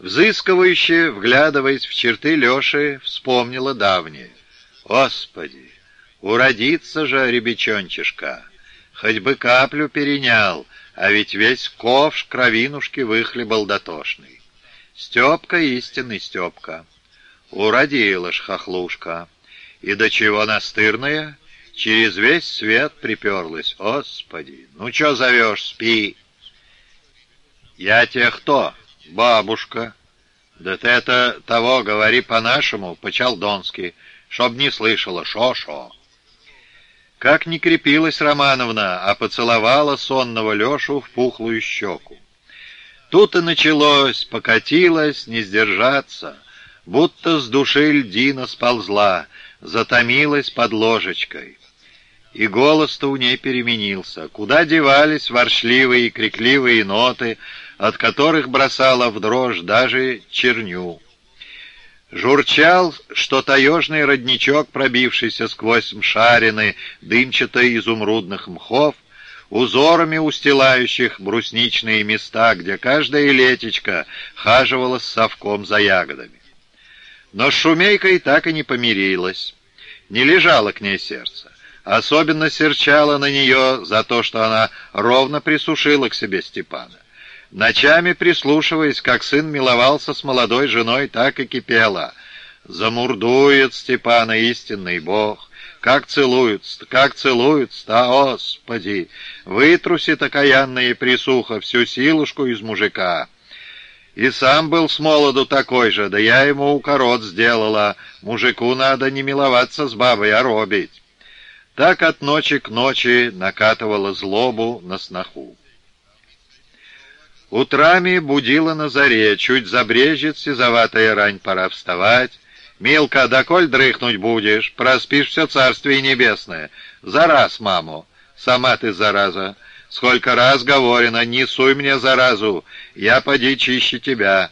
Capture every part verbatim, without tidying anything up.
Взыскивающе, вглядываясь в черты Леши, вспомнила давнее. Господи, уродится же ребячончишка, хоть бы каплю перенял, а ведь весь ковш кровинушки выхлебал дотошный. Степка истинный Степка. Уродила ж хохлушка. И до чего настырная, через весь свет приперлась. Господи, ну чё зовешь, спи. Я тебе кто? Бабушка. Да ты это того говори по-нашему, по-чалдонски, чтоб не слышала, шо-шо. Как не крепилась Романовна, а поцеловала сонного Лешу в пухлую щеку. Тут и началось, покатилось, не сдержаться, будто с души льдина сползла, затомилась под ложечкой. И голос-то у ней переменился. Куда девались воршливые и крикливые ноты, от которых бросала в дрожь даже черню. Журчал, что таежный родничок, пробившийся сквозь мшарины дымчато-изумрудных мхов, узорами устилающих брусничные места, где каждая летечка хаживала с совком за ягодами. Но с Шумейкой так и не помирилась. Не лежало к ней сердце. Особенно серчало на нее за то, что она ровно присушила к себе Степана. Ночами, прислушиваясь, как сын миловался с молодой женой, так и кипела. Замурдует Степана истинный Бог. Как целуются, как целуются, а, Господи! Вытрусит окаянная присуха всю силушку из мужика. И сам был с молоду такой же, да я ему укорот сделала. Мужику надо не миловаться с бабой, а робить. Так от ночи к ночи накатывала злобу на сноху. Утрами будила на заре, чуть забрежет сизоватая рань, пора вставать. «Милка, доколь дрыхнуть будешь? Проспишь все царствие небесное. За раз, маму. Сама ты, зараза. Сколько раз говорено, не суй мне заразу, я поди чище тебя».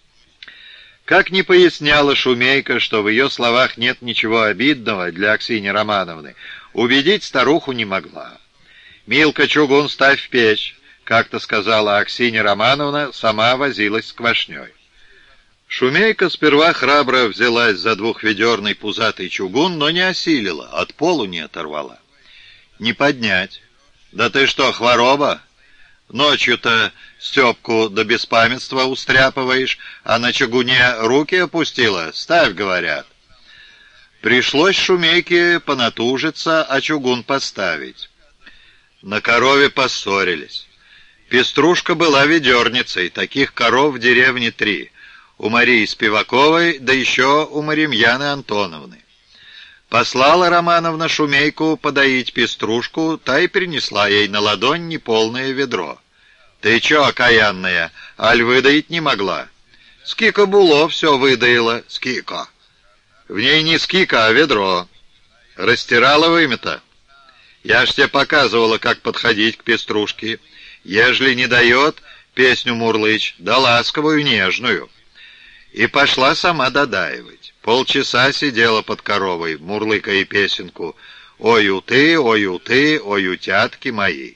Как ни поясняла Шумейка, что в ее словах нет ничего обидного для Аксиньи Романовны, убедить старуху не могла. «Милка, чугун ставь в печь», — как-то сказала Аксинья Романовна, сама возилась с квашней. Шумейка сперва храбро взялась за двухведерный пузатый чугун, но не осилила, от полу не оторвала. «Не поднять». «Да ты что, хвороба? Ночью-то Степку до беспамятства устряпываешь, а на чугуне руки опустила? Ставь, говорят». Пришлось Шумейке понатужиться, а чугун поставить. На корове поссорились. Пеструшка была ведерницей, таких коров в деревне три. У Марии Спиваковой, да еще у Маримьяны Антоновны. Послала Романовна Шумейку подоить пеструшку, та и принесла ей на ладонь неполное ведро. «Ты че, окаянная, аль выдоить не могла?» «Скика було, все выдаила, скика». «В ней не скика, а ведро». «Растирала вымя-то?» «Я ж тебе показывала, как подходить к пеструшке. Ежели не дает, песню мурлычь, да ласковую, нежную». И пошла сама додаивать. Полчаса сидела под коровой, мурлыкая песенку «Ой, уты, ой, уты, ой, утятки мои».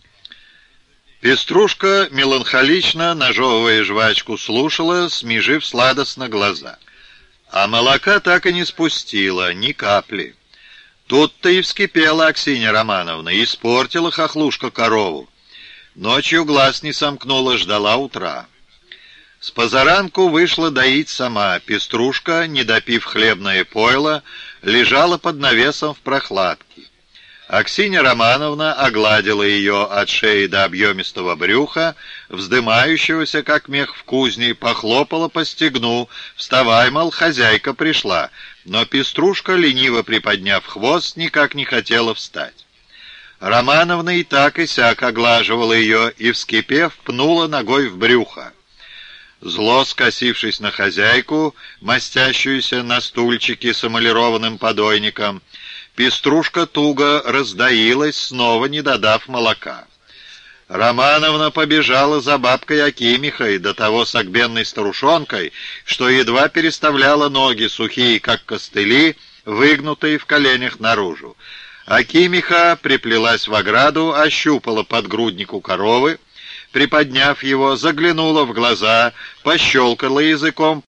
Пеструшка меланхолично, нажевывая жвачку, слушала, смежив сладостно глаза. А молока так и не спустила, ни капли. Тут-то и вскипела Аксинья Романовна, испортила хохлушка корову. Ночью глаз не сомкнула, ждала утра. С позаранку вышла доить сама. Пеструшка, не допив хлебное пойло, лежала под навесом в прохладке. Аксинья Романовна огладила ее от шеи до объемистого брюха, вздымающегося, как мех в кузне, похлопала по стегну. «Вставай, мол, хозяйка пришла». Но Пеструшка, лениво приподняв хвост, никак не хотела встать. Романовна и так и сяк оглаживала ее и, вскипев, пнула ногой в брюхо. Зло скосившись на хозяйку, мастящуюся на стульчике с эмалированным подойником, Пеструшка туго раздоилась, снова не додав молока. Романовна побежала за бабкой Акимихой, до того согбенной старушонкой, что едва переставляла ноги, сухие, как костыли, выгнутые в коленях наружу. Акимиха приплелась в ограду, ощупала подгрудник у коровы, приподняв его, заглянула в глаза, пощелкала языком,